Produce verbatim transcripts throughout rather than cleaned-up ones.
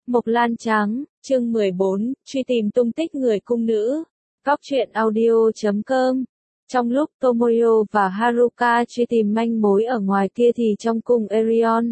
Mộc Lan Trắng, chương mười bốn, truy tìm tung tích người cung nữ. Góc truyện audio chấm com. Trong lúc Tomoyo và Haruka truy tìm manh mối ở ngoài kia thì trong cung Erion,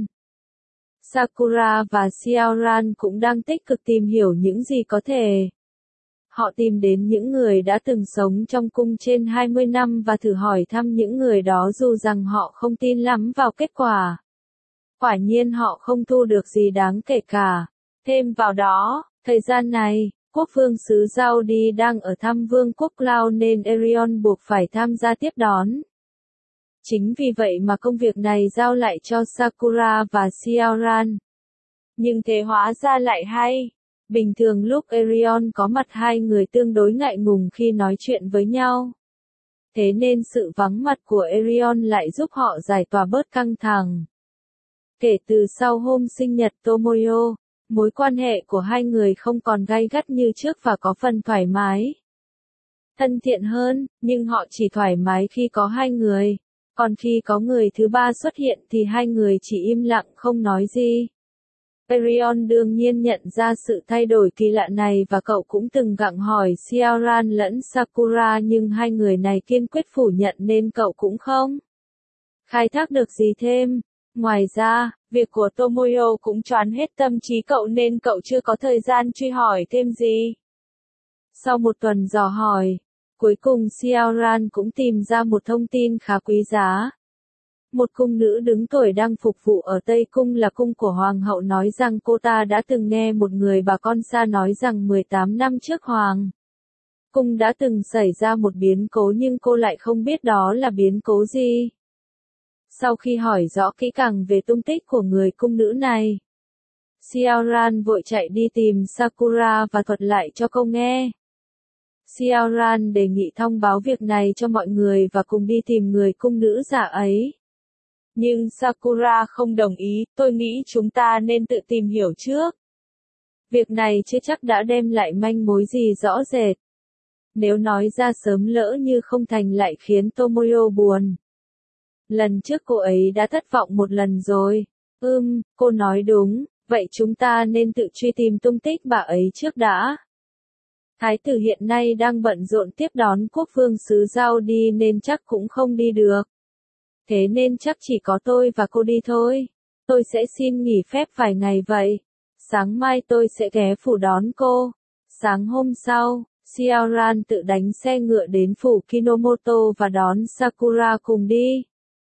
Sakura và Xiaoran cũng đang tích cực tìm hiểu những gì có thể. Họ tìm đến những người đã từng sống trong cung trên hai mươi năm và thử hỏi thăm những người đó dù rằng họ không tin lắm vào kết quả. Quả nhiên họ không thu được gì đáng kể cả. Thêm vào đó, thời gian này, quốc vương xứ Giao Đi đang ở thăm vương quốc Cloud nên Erion buộc phải tham gia tiếp đón. Chính vì vậy mà công việc này giao lại cho Sakura và Xiaoran. Nhưng thế hóa ra lại hay. Bình thường lúc Erion có mặt hai người tương đối ngại ngùng khi nói chuyện với nhau. Thế nên sự vắng mặt của Erion lại giúp họ giải tỏa bớt căng thẳng. Kể từ sau hôm sinh nhật Tomoyo, mối quan hệ của hai người không còn gay gắt như trước và có phần thoải mái, thân thiện hơn, nhưng họ chỉ thoải mái khi có hai người. Còn khi có người thứ ba xuất hiện thì hai người chỉ im lặng không nói gì. Erion đương nhiên nhận ra sự thay đổi kỳ lạ này và cậu cũng từng gặng hỏi Xiaoran lẫn Sakura nhưng hai người này kiên quyết phủ nhận nên cậu cũng không khai thác được gì thêm. Ngoài ra, việc của Tomoyo cũng choán hết tâm trí cậu nên cậu chưa có thời gian truy hỏi thêm gì. Sau một tuần dò hỏi, cuối cùng Xiaoran cũng tìm ra một thông tin khá quý giá. Một cung nữ đứng tuổi đang phục vụ ở Tây Cung là cung của Hoàng hậu nói rằng cô ta đã từng nghe một người bà con xa nói rằng mười tám năm trước Hoàng cung đã từng xảy ra một biến cố nhưng cô lại không biết đó là biến cố gì. Sau khi hỏi rõ kỹ càng về tung tích của người cung nữ này, Xiaoran vội chạy đi tìm Sakura và thuật lại cho cô nghe. Xiaoran đề nghị thông báo việc này cho mọi người và cùng đi tìm người cung nữ giả ấy. Nhưng Sakura không đồng ý, tôi nghĩ chúng ta nên tự tìm hiểu trước. Việc này chưa chắc đã đem lại manh mối gì rõ rệt. Nếu nói ra sớm lỡ như không thành lại khiến Tomoyo buồn. Lần trước cô ấy đã thất vọng một lần rồi. Ừm, cô nói đúng, vậy chúng ta nên tự truy tìm tung tích bà ấy trước đã. Thái tử hiện nay đang bận rộn tiếp đón quốc vương xứ Giao Đi nên chắc cũng không đi được. Thế nên chắc chỉ có tôi và cô đi thôi. Tôi sẽ xin nghỉ phép vài ngày vậy. Sáng mai tôi sẽ ghé phủ đón cô. Sáng hôm sau, Xiaoran tự đánh xe ngựa đến phủ Kinomoto và đón Sakura cùng đi.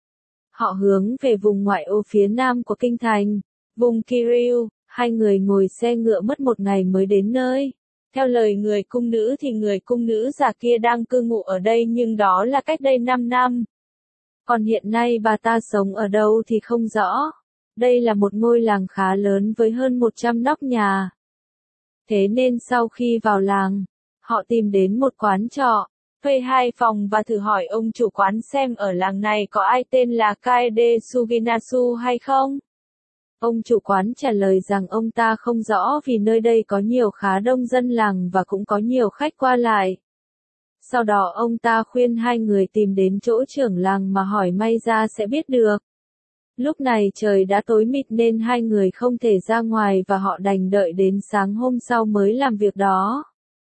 Họ hướng về vùng ngoại ô phía nam của kinh thành, vùng Kiryu. Hai người ngồi xe ngựa mất một ngày mới đến nơi. Theo lời người cung nữ thì người cung nữ già kia đang cư ngụ ở đây nhưng đó là cách đây năm năm. Còn hiện nay bà ta sống ở đâu thì không rõ. Đây là một ngôi làng khá lớn với hơn một trăm nóc nhà. Thế nên sau khi vào làng, họ tìm đến một quán trọ, thuê hai phòng và thử hỏi ông chủ quán xem ở làng này có ai tên là Kaede Suginasu hay không. Ông chủ quán trả lời rằng ông ta không rõ vì nơi đây có nhiều khá đông dân làng và cũng có nhiều khách qua lại. Sau đó ông ta khuyên hai người tìm đến chỗ trưởng làng mà hỏi may ra sẽ biết được. Lúc này trời đã tối mịt nên hai người không thể ra ngoài và họ đành đợi đến sáng hôm sau mới làm việc đó.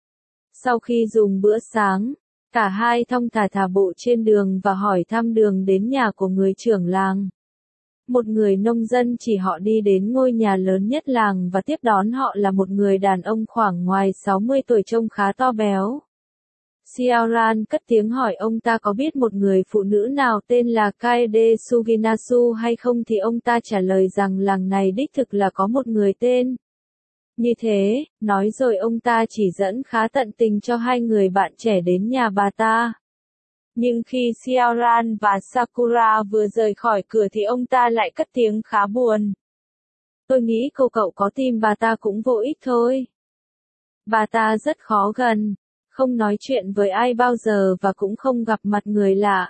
Sau khi dùng bữa sáng, cả hai thong thả thả bộ trên đường và hỏi thăm đường đến nhà của người trưởng làng. Một người nông dân chỉ họ đi đến ngôi nhà lớn nhất làng và tiếp đón họ là một người đàn ông khoảng ngoài sáu mươi tuổi trông khá to béo. Xiaoran cất tiếng hỏi ông ta có biết một người phụ nữ nào tên là Kaede Suginasu hay không thì ông ta trả lời rằng làng này đích thực là có một người tên như thế, nói rồi ông ta chỉ dẫn khá tận tình cho hai người bạn trẻ đến nhà bà ta. Nhưng khi Xiaoran và Sakura vừa rời khỏi cửa thì ông ta lại cất tiếng khá buồn. Tôi nghĩ cô cậu có tìm bà ta cũng vô ích thôi. Bà ta rất khó gần, không nói chuyện với ai bao giờ và cũng không gặp mặt người lạ.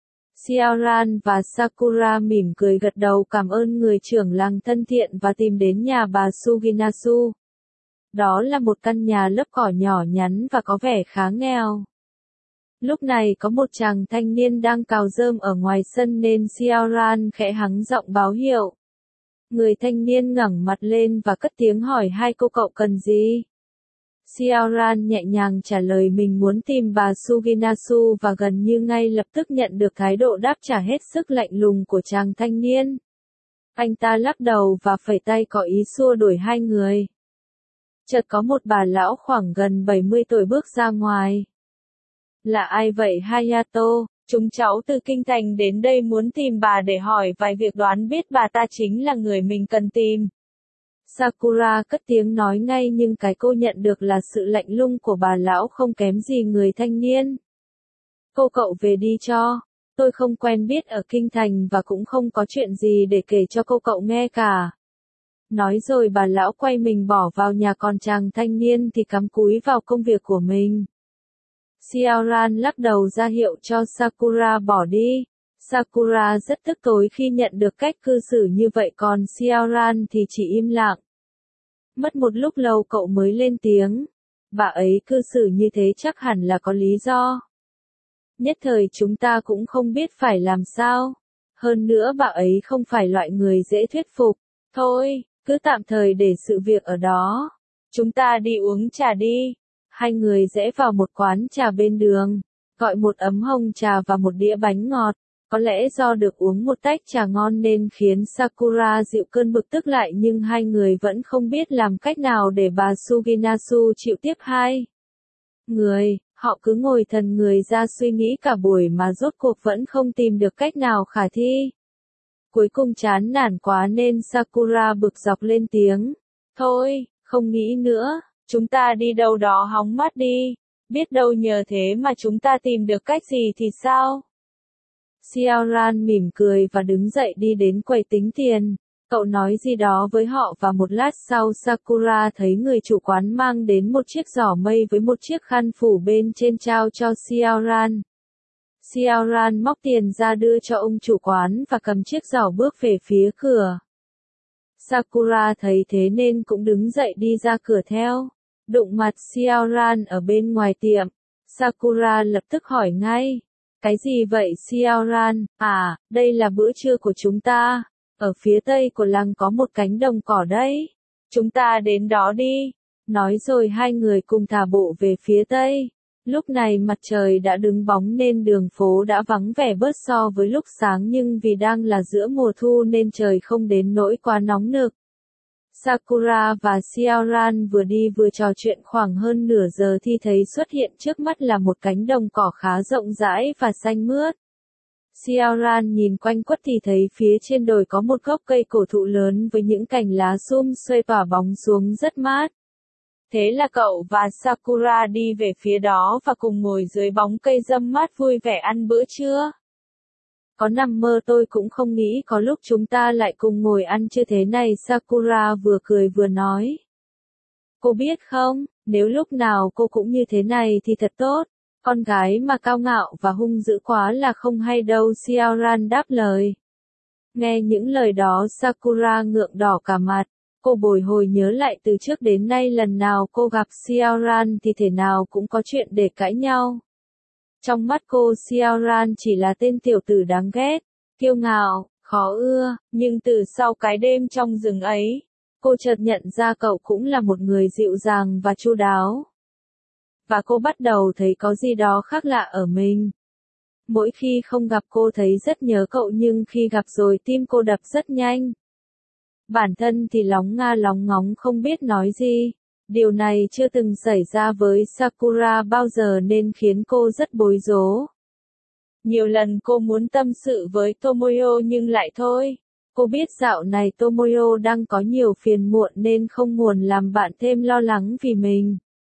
Xiaoran và Sakura mỉm cười gật đầu cảm ơn người trưởng làng thân thiện và tìm đến nhà bà Suginasu. Đó là một căn nhà lớp cỏ nhỏ nhắn và có vẻ khá nghèo. Lúc này có một chàng thanh niên đang cào rơm ở ngoài sân nên Xiaoran khẽ hắng giọng báo hiệu. Người thanh niên ngẩng mặt lên và cất tiếng hỏi hai cô cậu cần gì. Xiaoran nhẹ nhàng trả lời mình muốn tìm bà Suginasu và gần như ngay lập tức nhận được thái độ đáp trả hết sức lạnh lùng của chàng thanh niên. Anh ta lắc đầu và phẩy tay có ý xua đuổi hai người. Chợt có một bà lão khoảng gần bảy mươi tuổi bước ra ngoài. Là ai vậy Hayato? Chúng cháu từ kinh thành đến đây muốn tìm bà để hỏi vài việc, đoán biết bà ta chính là người mình cần tìm. Sakura cất tiếng nói ngay, nhưng cái cô nhận được là sự lạnh lùng của bà lão không kém gì người thanh niên. Cô cậu về đi cho. Tôi không quen biết ở kinh thành và cũng không có chuyện gì để kể cho cô cậu nghe cả. Nói rồi bà lão quay mình bỏ vào nhà, còn chàng thanh niên thì cắm cúi vào công việc của mình. Xiaoran lắc đầu ra hiệu cho Sakura bỏ đi. Sakura rất tức tối khi nhận được cách cư xử như vậy, còn Xiaoran thì chỉ im lặng. Mất một lúc lâu cậu mới lên tiếng. Bà ấy cư xử như thế chắc hẳn là có lý do. Nhất thời chúng ta cũng không biết phải làm sao. Hơn nữa bà ấy không phải loại người dễ thuyết phục. Thôi, cứ tạm thời để sự việc ở đó. Chúng ta đi uống trà đi. Hai người rẽ vào một quán trà bên đường, gọi một ấm hồng trà và một đĩa bánh ngọt. Có lẽ do được uống một tách trà ngon nên khiến Sakura dịu cơn bực tức lại, nhưng hai người vẫn không biết làm cách nào để bà Suginasu chịu tiếp hai người. Họ cứ ngồi thần người ra suy nghĩ cả buổi mà rốt cuộc vẫn không tìm được cách nào khả thi. Cuối cùng chán nản quá nên Sakura bực dọc lên tiếng. Thôi, không nghĩ nữa, chúng ta đi đâu đó hóng mát đi, biết đâu nhờ thế mà chúng ta tìm được cách gì thì sao? Xiaoran mỉm cười và đứng dậy đi đến quầy tính tiền. Cậu nói gì đó với họ và một lát sau Sakura thấy người chủ quán mang đến một chiếc giỏ mây với một chiếc khăn phủ bên trên trao cho Xiaoran. Xiaoran móc tiền ra đưa cho ông chủ quán và cầm chiếc giỏ bước về phía cửa. Sakura thấy thế nên cũng đứng dậy đi ra cửa theo. Đụng mặt Xiaoran ở bên ngoài tiệm. Sakura lập tức hỏi ngay. Cái gì vậy Xiaoran? À, đây là bữa trưa của chúng ta. Ở phía tây của làng có một cánh đồng cỏ đấy. Chúng ta đến đó đi. Nói rồi hai người cùng thả bộ về phía tây. Lúc này mặt trời đã đứng bóng nên đường phố đã vắng vẻ bớt so với lúc sáng, nhưng vì đang là giữa mùa thu nên trời không đến nỗi quá nóng nực. Sakura và Xiaoran vừa đi vừa trò chuyện khoảng hơn nửa giờ thì thấy xuất hiện trước mắt là một cánh đồng cỏ khá rộng rãi và xanh mướt. Xiaoran nhìn quanh quất thì thấy phía trên đồi có một gốc cây cổ thụ lớn với những cành lá sum xuê tỏa bóng xuống rất mát. Thế là cậu và Sakura đi về phía đó và cùng ngồi dưới bóng cây râm mát vui vẻ ăn bữa trưa. Có nằm mơ tôi cũng không nghĩ có lúc chúng ta lại cùng ngồi ăn trưa thế này, Sakura vừa cười vừa nói. Cô biết không, nếu lúc nào cô cũng như thế này thì thật tốt. Con gái mà cao ngạo và hung dữ quá là không hay đâu, Xiaoran đáp lời. Nghe những lời đó Sakura ngượng đỏ cả mặt. Cô bồi hồi nhớ lại từ trước đến nay lần nào cô gặp Xiaoran thì thể nào cũng có chuyện để cãi nhau. Trong mắt cô Xiaoran chỉ là tên tiểu tử đáng ghét, kiêu ngạo, khó ưa, nhưng từ sau cái đêm trong rừng ấy, cô chợt nhận ra cậu cũng là một người dịu dàng và chu đáo. Và cô bắt đầu thấy có gì đó khác lạ ở mình. Mỗi khi không gặp cô thấy rất nhớ cậu, nhưng khi gặp rồi tim cô đập rất nhanh. Bản thân thì lóng nga lóng ngóng không biết nói gì. Điều này chưa từng xảy ra với Sakura bao giờ nên khiến cô rất bối rối. Nhiều lần cô muốn tâm sự với Tomoyo nhưng lại thôi. Cô biết dạo này Tomoyo đang có nhiều phiền muộn nên không muốn làm bạn thêm lo lắng vì mình.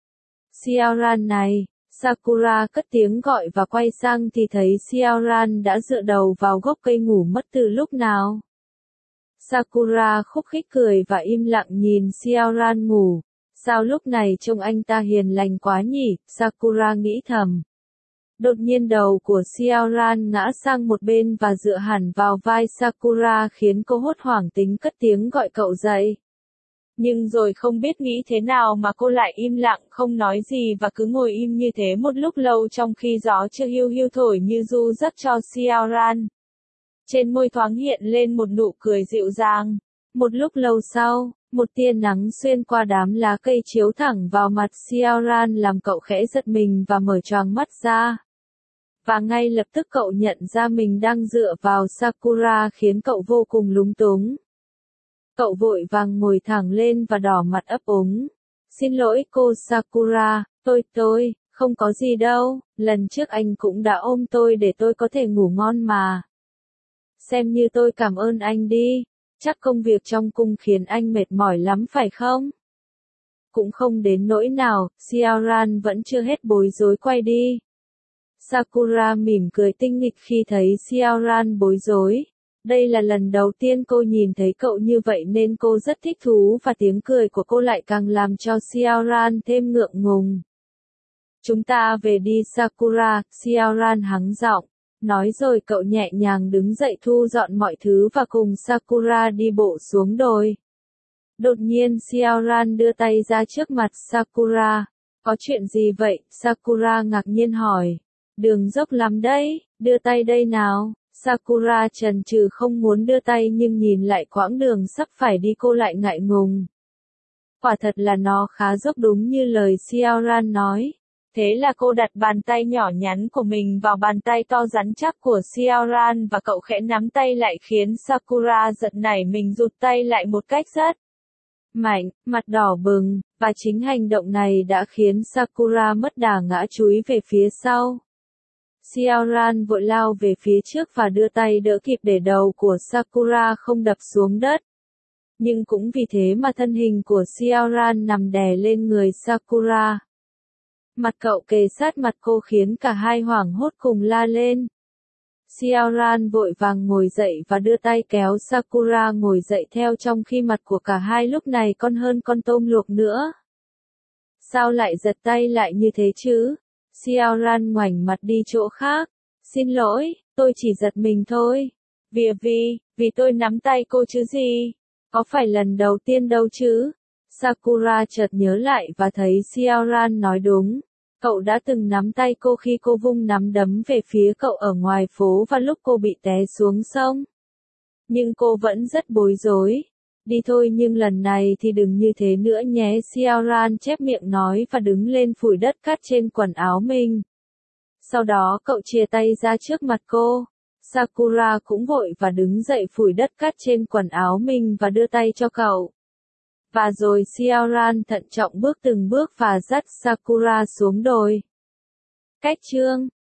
Xiaoran này, Sakura cất tiếng gọi và quay sang thì thấy Xiaoran đã dựa đầu vào gốc cây ngủ mất từ lúc nào. Sakura khúc khích cười và im lặng nhìn Xiaoran ngủ. Sao lúc này trông anh ta hiền lành quá nhỉ, Sakura nghĩ thầm. Đột nhiên đầu của Xiaoran ngã sang một bên và dựa hẳn vào vai Sakura khiến cô hốt hoảng tính cất tiếng gọi cậu dậy. Nhưng rồi không biết nghĩ thế nào mà cô lại im lặng không nói gì và cứ ngồi im như thế một lúc lâu trong khi gió chưa hiu hiu thổi như ru giấc cho Xiaoran. Trên môi thoáng hiện lên một nụ cười dịu dàng. Một lúc lâu sau, một tia nắng xuyên qua đám lá cây chiếu thẳng vào mặt Xiaoran làm cậu khẽ giật mình và mở choàng mắt ra. Và ngay lập tức cậu nhận ra mình đang dựa vào Sakura khiến cậu vô cùng lúng túng. Cậu vội vàng ngồi thẳng lên và đỏ mặt ấp úng. Xin lỗi cô Sakura, tôi tôi, không có gì đâu, lần trước anh cũng đã ôm tôi để tôi có thể ngủ ngon mà. Xem như tôi cảm ơn anh đi, chắc công việc trong cung khiến anh mệt mỏi lắm phải không? Cũng không đến nỗi nào, Xiaoran vẫn chưa hết bối rối quay đi. Sakura mỉm cười tinh nghịch khi thấy Xiaoran bối rối. Đây là lần đầu tiên cô nhìn thấy cậu như vậy nên cô rất thích thú và tiếng cười của cô lại càng làm cho Xiaoran thêm ngượng ngùng. Chúng ta về đi Sakura, Xiaoran hắng giọng. Nói rồi cậu nhẹ nhàng đứng dậy thu dọn mọi thứ và cùng Sakura đi bộ xuống đồi. Đột nhiên Xiaoran đưa tay ra trước mặt Sakura. Có chuyện gì vậy? Sakura ngạc nhiên hỏi. Đường dốc lắm đấy, đưa tay đây nào. Sakura chần chừ không muốn đưa tay nhưng nhìn lại quãng đường sắp phải đi cô lại ngại ngùng. Quả thật là nó khá dốc đúng như lời Xiaoran nói. Thế là cô đặt bàn tay nhỏ nhắn của mình vào bàn tay to rắn chắc của Xiaoran và cậu khẽ nắm tay lại khiến Sakura giật nảy mình rụt tay lại một cách rất mạnh, mặt đỏ bừng, và chính hành động này đã khiến Sakura mất đà ngã chúi về phía sau. Xiaoran vội lao về phía trước và đưa tay đỡ kịp để đầu của Sakura không đập xuống đất. Nhưng cũng vì thế mà thân hình của Xiaoran nằm đè lên người Sakura. Mặt cậu kề sát mặt cô khiến cả hai hoảng hốt cùng la lên. Xiaoran vội vàng ngồi dậy và đưa tay kéo Sakura ngồi dậy theo trong khi mặt của cả hai lúc này con hơn con tôm luộc nữa. Sao lại giật tay lại như thế chứ? Xiaoran ngoảnh mặt đi chỗ khác. Xin lỗi, tôi chỉ giật mình thôi. Vì vì, vì tôi nắm tay cô chứ gì? Có phải lần đầu tiên đâu chứ? Sakura chợt nhớ lại và thấy Xiaoran nói đúng. Cậu đã từng nắm tay cô khi cô vung nắm đấm về phía cậu ở ngoài phố và lúc cô bị té xuống sông. Nhưng cô vẫn rất bối rối. Đi thôi nhưng lần này thì đừng như thế nữa nhé. Xiaoran chép miệng nói và đứng lên phủi đất cát trên quần áo mình. Sau đó cậu chia tay ra trước mặt cô. Sakura cũng vội và đứng dậy phủi đất cát trên quần áo mình và đưa tay cho cậu. Và rồi Xiaoran thận trọng bước từng bước và dắt Sakura xuống đồi. Cách chương